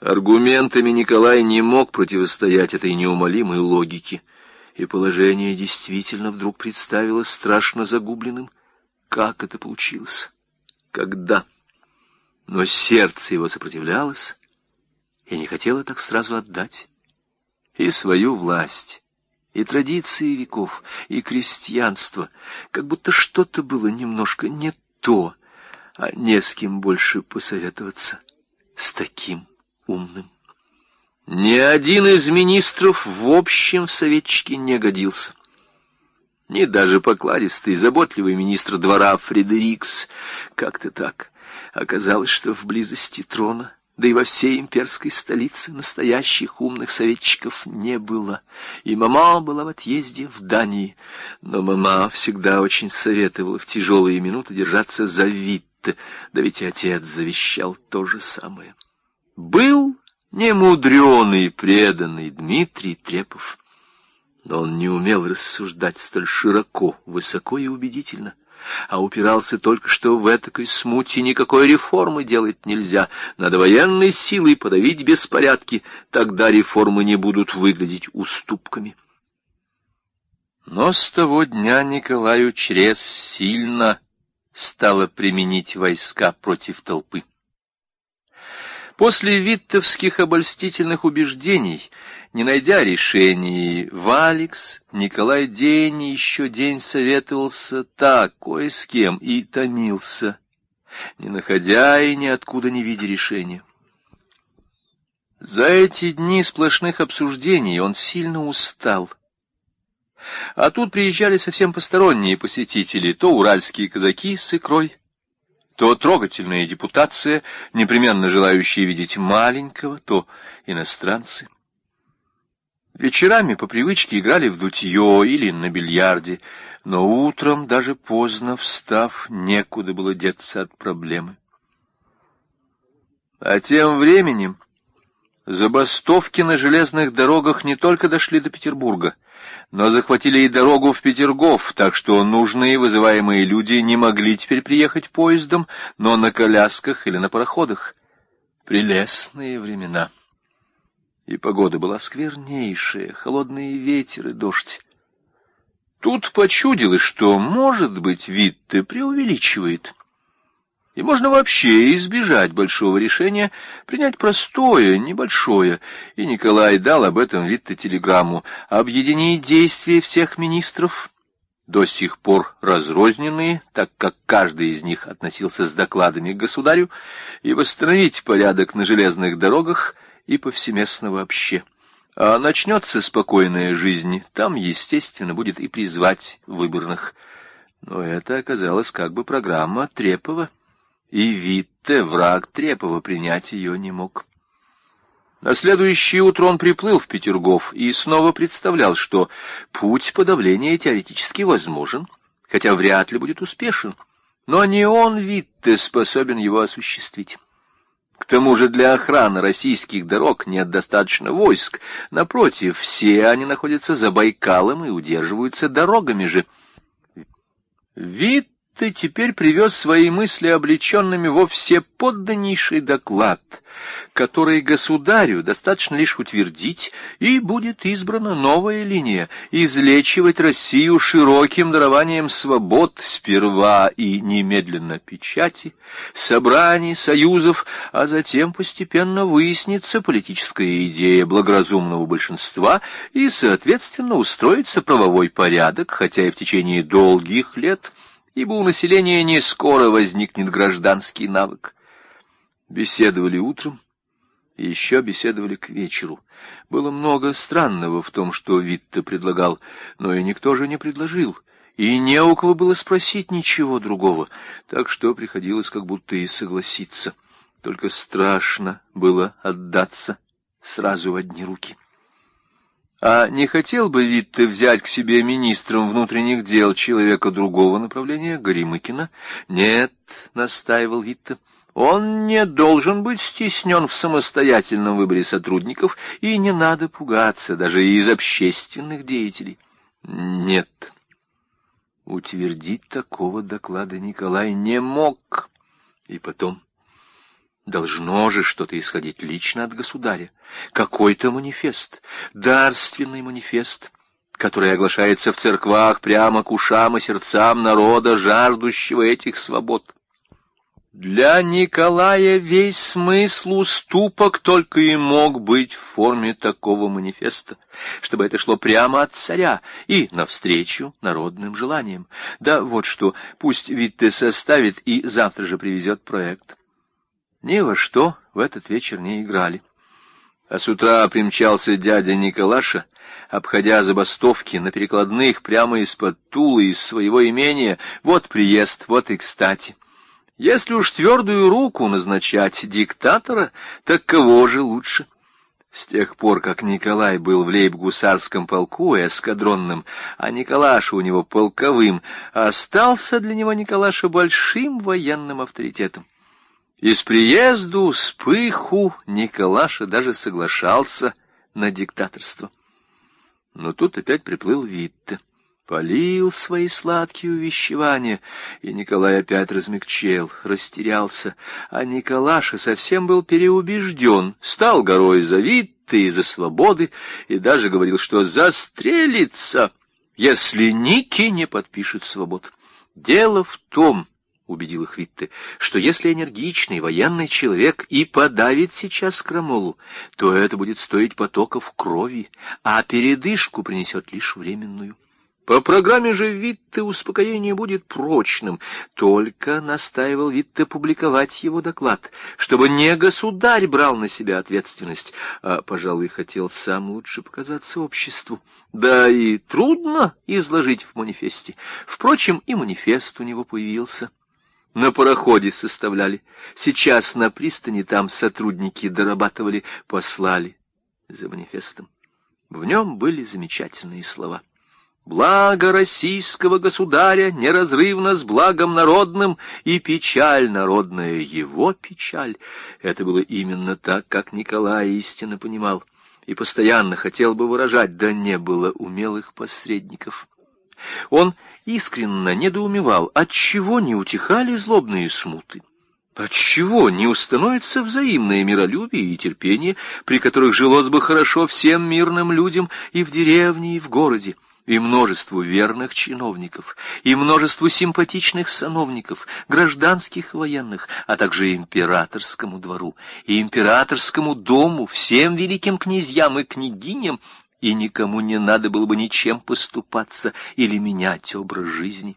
Аргументами Николай не мог противостоять этой неумолимой логике, и положение действительно вдруг представилось страшно загубленным. Как это получилось? Когда? Но сердце его сопротивлялось и не хотело так сразу отдать. И свою власть, и традиции веков, и крестьянство, как будто что-то было немножко не то, а не с кем больше посоветоваться, с таким умным. Ни один из министров в общем в советчике не годился. Ни даже покладистый, заботливый министр двора Фредерикс. Как-то так. Оказалось, что в близости трона, да и во всей имперской столице, настоящих умных советчиков не было. И мама была в отъезде в Дании. Но мама всегда очень советовала в тяжелые минуты держаться за Витте. Да ведь и отец завещал то же самое. Был немудрёный, преданный Дмитрий Трепов. Но он не умел рассуждать столь широко, высоко и убедительно, а упирался только, что в этакой смуте никакой реформы делать нельзя. Надо военной силой подавить беспорядки, тогда реформы не будут выглядеть уступками. Но с того дня Николаю Чрез сильно стало применить войска против толпы. После виттовских обольстительных убеждений, не найдя решений, Валекс, Николай день и еще день советовался так, кое с кем, и томился, не находя и ниоткуда не видя решения. За эти дни сплошных обсуждений он сильно устал. А тут приезжали совсем посторонние посетители, то уральские казаки с икрой, то трогательная депутация, непременно желающие видеть маленького, то иностранцы. Вечерами по привычке играли в дутье или на бильярде, но утром, даже поздно встав, некуда было деться от проблемы. А тем временем забастовки на железных дорогах не только дошли до Петербурга, но захватили и дорогу в Петергоф, так что нужные вызываемые люди не могли теперь приехать поездом, но на колясках или на пароходах. Прелестные времена. И погода была сквернейшая, холодный ветер и дождь. Тут почудилось, что, может быть, Витте преувеличивает. И можно вообще избежать большого решения, принять простое, небольшое. И Николай дал об этом Витте телеграмму: объединить действия всех министров, до сих пор разрозненные, так как каждый из них относился с докладами к государю, и восстановить порядок на железных дорогах и повсеместно вообще. А начнется спокойная жизнь, там, естественно, будет и призвать выборных. Но это оказалось как бы программа Трепова. И Витте, враг Трепова, принять ее не мог. На следующее утро он приплыл в Петергоф и снова представлял, что путь подавления теоретически возможен, хотя вряд ли будет успешен, но не он, Витте, способен его осуществить. К тому же для охраны российских дорог нет достаточно войск, напротив, все они находятся за Байкалом и удерживаются дорогами же. Витте теперь привез свои мысли облеченными во всеподданнейший доклад, который государю достаточно лишь утвердить, и будет избрана новая линия — излечивать Россию широким дарованием свобод, сперва и немедленно печати, собраний, союзов, а затем постепенно выяснится политическая идея благоразумного большинства и, соответственно, устроится правовой порядок, хотя и в течение долгих лет, ибо у населения не скоро возникнет гражданский навык. Беседовали утром, и еще беседовали к вечеру. Было много странного в том, что Витте предлагал, но и никто же не предложил, и не у кого было спросить ничего другого, так что приходилось как будто и согласиться. Только страшно было отдаться сразу в одни руки. А не хотел бы Витте взять к себе министром внутренних дел человека другого направления, Горемыкина? Нет, настаивал Витте, он не должен быть стеснен в самостоятельном выборе сотрудников, и не надо пугаться даже из общественных деятелей. Нет, утвердить такого доклада Николай не мог. И потом, Должно же что-то исходить лично от государя. Какой-то манифест, дарственный манифест, который оглашается в церквах прямо к ушам и сердцам народа, жаждущего этих свобод. Для Николая весь смысл уступок только и мог быть в форме такого манифеста, чтобы это шло прямо от царя и навстречу народным желаниям. Да вот что, пусть Витте составит и завтра же привезет проект. Ни во что в этот вечер не играли. А с утра примчался дядя Николаша, обходя забастовки на перекладных прямо из-под Тулы, из своего имения. Вот приезд, вот и кстати. Если уж твердую руку назначать диктатора, так кого же лучше? С тех пор, как Николай был в лейб-гусарском полку эскадронным, а Николаша у него полковым, остался для него Николаша большим военным авторитетом. И с приезду, с пыху Николаша даже соглашался на диктаторство. Но тут опять приплыл Витте. Полил свои сладкие увещевания, и Николай опять размягчел, растерялся, а Николаша совсем был переубежден, стал горой за Витте и за свободы, и даже говорил, что застрелится, если Ники не подпишет свобод. Дело в том, убедил их Витте, что если энергичный военный человек и подавит сейчас крамолу, то это будет стоить потоков крови, а передышку принесет лишь временную. По программе же Витте успокоение будет прочным, только настаивал Витте публиковать его доклад, чтобы не государь брал на себя ответственность, а, пожалуй, хотел сам лучше показаться обществу. Да и трудно изложить в манифесте. Впрочем, и манифест у него появился. На пароходе составляли, сейчас на пристани там сотрудники дорабатывали, послали за манифестом. В нем были замечательные слова. Благо российского государя неразрывно с благом народным, и печаль народная его печаль. Это было именно так, как Николай истинно понимал, и постоянно хотел бы выражать, да не было умелых посредников. Он искренне недоумевал, отчего не утихали злобные смуты. Отчего не установится взаимное миролюбие и терпение, при которых жилось бы хорошо всем мирным людям и в деревне, и в городе, и множеству верных чиновников, и множеству симпатичных сановников, гражданских и военных, а также императорскому двору, и императорскому дому, всем великим князьям и княгиням, и никому не надо было бы ничем поступаться или менять образ жизни.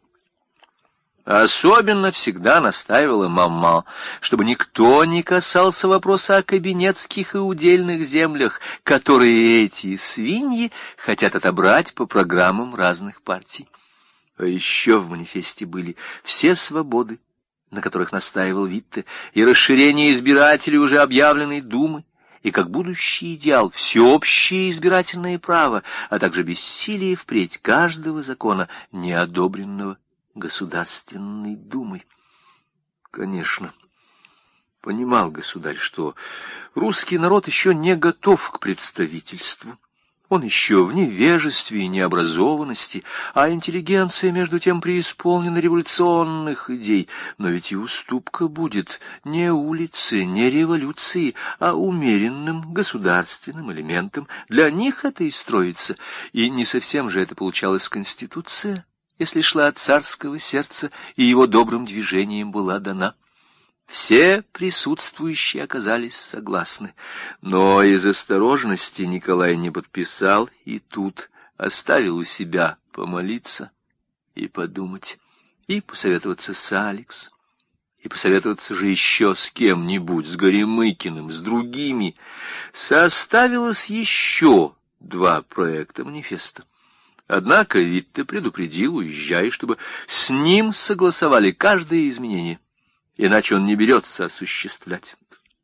Особенно всегда настаивала мама, чтобы никто не касался вопроса о кабинетских и удельных землях, которые эти свиньи хотят отобрать по программам разных партий. А еще в манифесте были все свободы, на которых настаивал Витте, и расширение избирателей уже объявленной Думы, и как будущий идеал всеобщее избирательное право, а также бессилие впредь каждого закона, неодобренного Государственной Думой. Конечно, понимал государь, что русский народ еще не готов к представительству. Он еще в невежестве и необразованности, а интеллигенция, между тем, преисполнена революционных идей. Но ведь и уступка будет не улице, не революции, а умеренным государственным элементом. Для них это и строится, и не совсем же это получалась Конституция, если шла от царского сердца и его добрым движением была дана. Все присутствующие оказались согласны, но из осторожности Николай не подписал и тут оставил у себя помолиться и подумать, и посоветоваться с Алекс, и посоветоваться же еще с кем-нибудь, с Горемыкиным, с другими. Составилось еще 2 проекта манифеста. Однако Витте предупредил, уезжая, чтобы с ним согласовали каждое изменение, иначе он не берется осуществлять.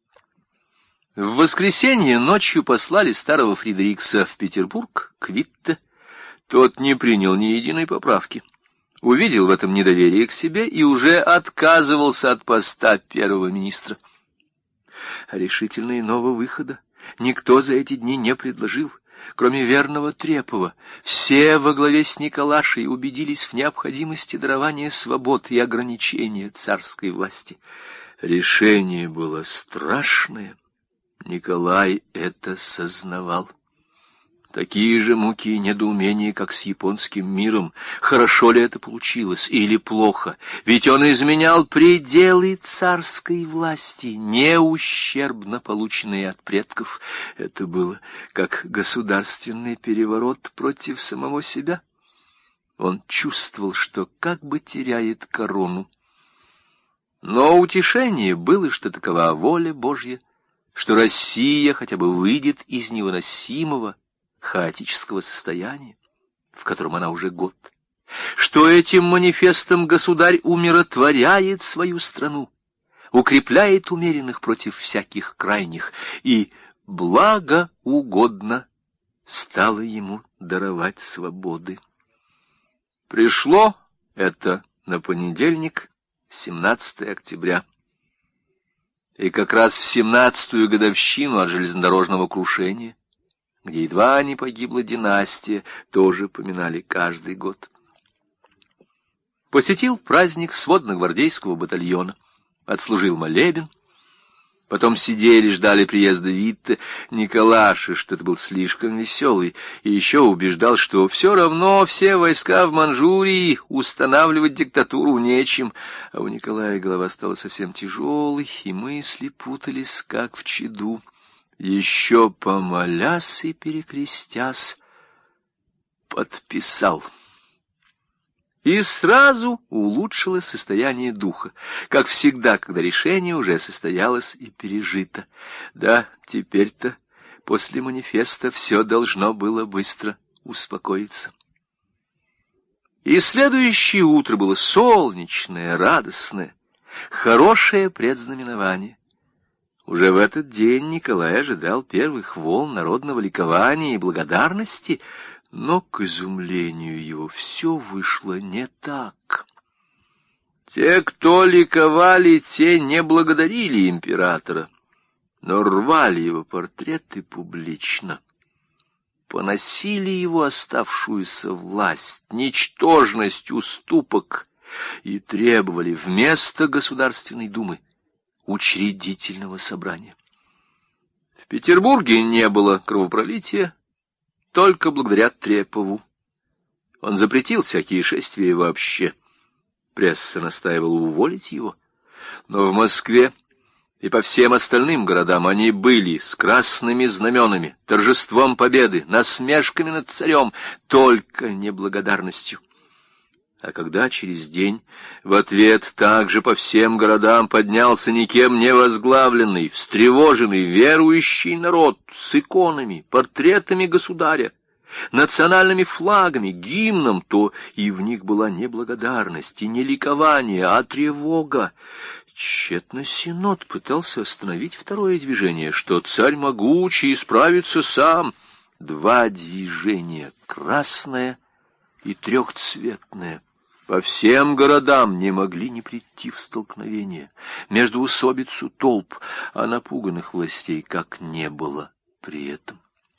В воскресенье ночью послали старого Фридрикса в Петербург к Витте. Тот не принял ни единой поправки, увидел в этом недоверие к себе и уже отказывался от поста первого министра. А решительно иного выхода никто за эти дни не предложил. Кроме верного Трепова, все во главе с Николашей убедились в необходимости дарования свобод и ограничения царской власти. Решение было страшное. Николай это сознавал. Такие же муки и недоумения, как с японским миром. Хорошо ли это получилось или плохо? Ведь он изменял пределы царской власти, не ущербно полученные от предков. Это было как государственный переворот против самого себя. Он чувствовал, что как бы теряет корону. Но утешение было, что такова воля Божья, что Россия хотя бы выйдет из невыносимого хаотического состояния, в котором она уже год, что этим манифестом государь умиротворяет свою страну, укрепляет умеренных против всяких крайних, и благоугодно стало ему даровать свободы. Пришло это на понедельник, 17 октября. И как раз в 17-ю годовщину от железнодорожного крушения, где едва не погибла династия, тоже поминали каждый год. Посетил праздник сводно-гвардейского батальона, отслужил молебен. Потом сидели, ждали приезда Витте. Николаша, что-то был слишком веселый, и еще убеждал, что все равно все войска в Манчжурии, устанавливать диктатуру нечем. А у Николая голова стала совсем тяжелой, и мысли путались, как в чаду. Еще помолясь и перекрестясь, подписал. И сразу улучшилось состояние духа, как всегда, когда решение уже состоялось и пережито. Да, теперь-то, после манифеста, все должно было быстро успокоиться. И следующее утро было солнечное, радостное, хорошее предзнаменование. Уже в этот день Николай ожидал первых волн народного ликования и благодарности, но, к изумлению его, все вышло не так. Те, кто ликовали, те не благодарили императора, но рвали его портреты публично, поносили его оставшуюся власть, ничтожность уступок и требовали вместо Государственной Думы учредительного собрания. В Петербурге не было кровопролития, только благодаря Трепову. Он запретил всякие шествия вообще. Пресса настаивала уволить его. Но в Москве и по всем остальным городам они были с красными знаменами, торжеством победы, насмешками над царем, только неблагодарностью. А когда через день в ответ также по всем городам поднялся никем не возглавленный, встревоженный, верующий народ с иконами, портретами государя, национальными флагами, гимном, то и в них была не благодарность и не ликование, а тревога. Тщетно Синод пытался остановить второе движение, что царь могучий и справится сам. Два движения, красное и трехцветное, по всем городам не могли не прийти в столкновение, междоусобицу толп, а напуганных властей как не было при этом.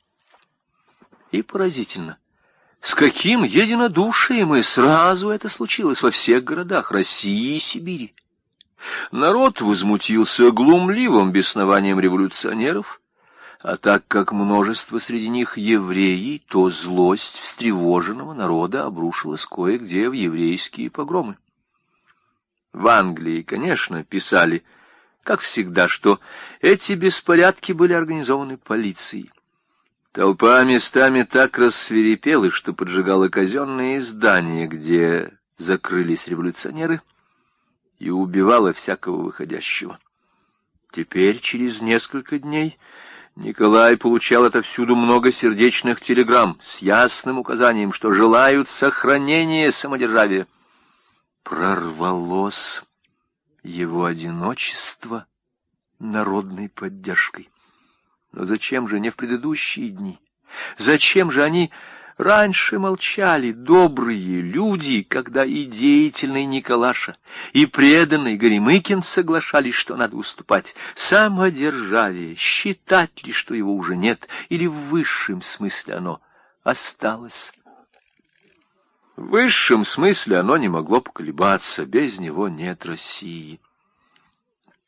И поразительно, с каким единодушием и сразу это случилось во всех городах России и Сибири. Народ возмутился глумливым беснованием революционеров, а так как множество среди них евреи, то злость встревоженного народа обрушилась кое-где в еврейские погромы. В Англии, конечно, писали, как всегда, что эти беспорядки были организованы полицией. Толпа местами так рассвирепела, что поджигала казенные здания, где закрылись революционеры, и убивала всякого выходящего. Теперь, через несколько дней, Николай получал отовсюду много сердечных телеграмм с ясным указанием, что желают сохранения самодержавия. Прорвалось его одиночество народной поддержкой. Но зачем же не в предыдущие дни? Зачем же они раньше молчали, добрые люди, когда и деятельный Николаша, и преданный Горемыкин соглашались, что надо уступать? Самодержавие, считать ли, что его уже нет, или в высшем смысле оно осталось? В высшем смысле оно не могло поколебаться, без него нет России.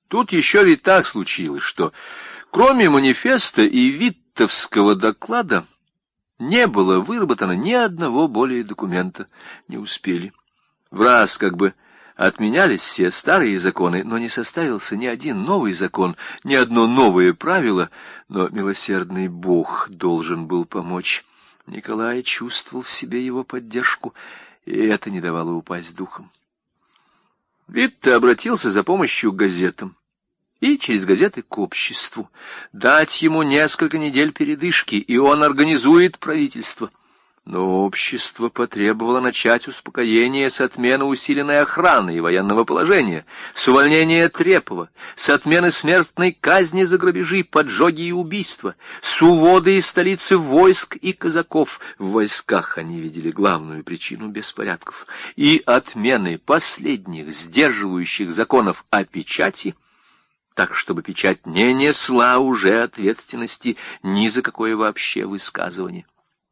Тут еще ведь так случилось, что кроме манифеста и Виттовского доклада не было выработано ни одного более документа, не успели. Враз как бы отменялись все старые законы, но не составился ни один новый закон, ни одно новое правило, но милосердный Бог должен был помочь. Николай чувствовал в себе его поддержку, и это не давало упасть духом. Витте обратился за помощью к газетам и через газеты к обществу. Дать ему несколько недель передышки, и он организует правительство. Но общество потребовало начать успокоение с отмены усиленной охраны и военного положения, с увольнения Трепова, с отмены смертной казни за грабежи, поджоги и убийства, с увода из столицы войск и казаков. В войсках они видели главную причину беспорядков. И отмены последних сдерживающих законов о печати, так, чтобы печать не несла уже ответственности ни за какое вообще высказывание.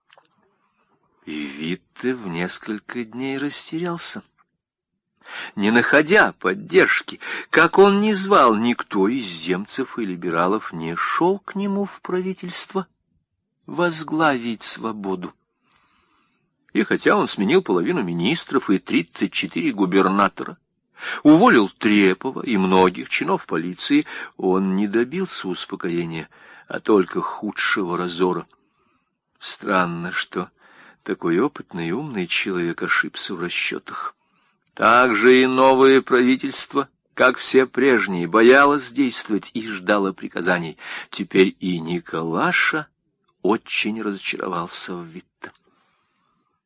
И Витте в несколько дней растерялся. Не находя поддержки, как он ни звал, никто из земцев и либералов не шел к нему в правительство возглавить свободу. И хотя он сменил половину министров и 34 губернатора, уволил Трепова и многих чинов полиции, он не добился успокоения, а только худшего разора. Странно, что такой опытный и умный человек ошибся в расчетах. Так же и новое правительство, как все прежние, боялось действовать и ждало приказаний. Теперь и Николаша очень разочаровался в Витте.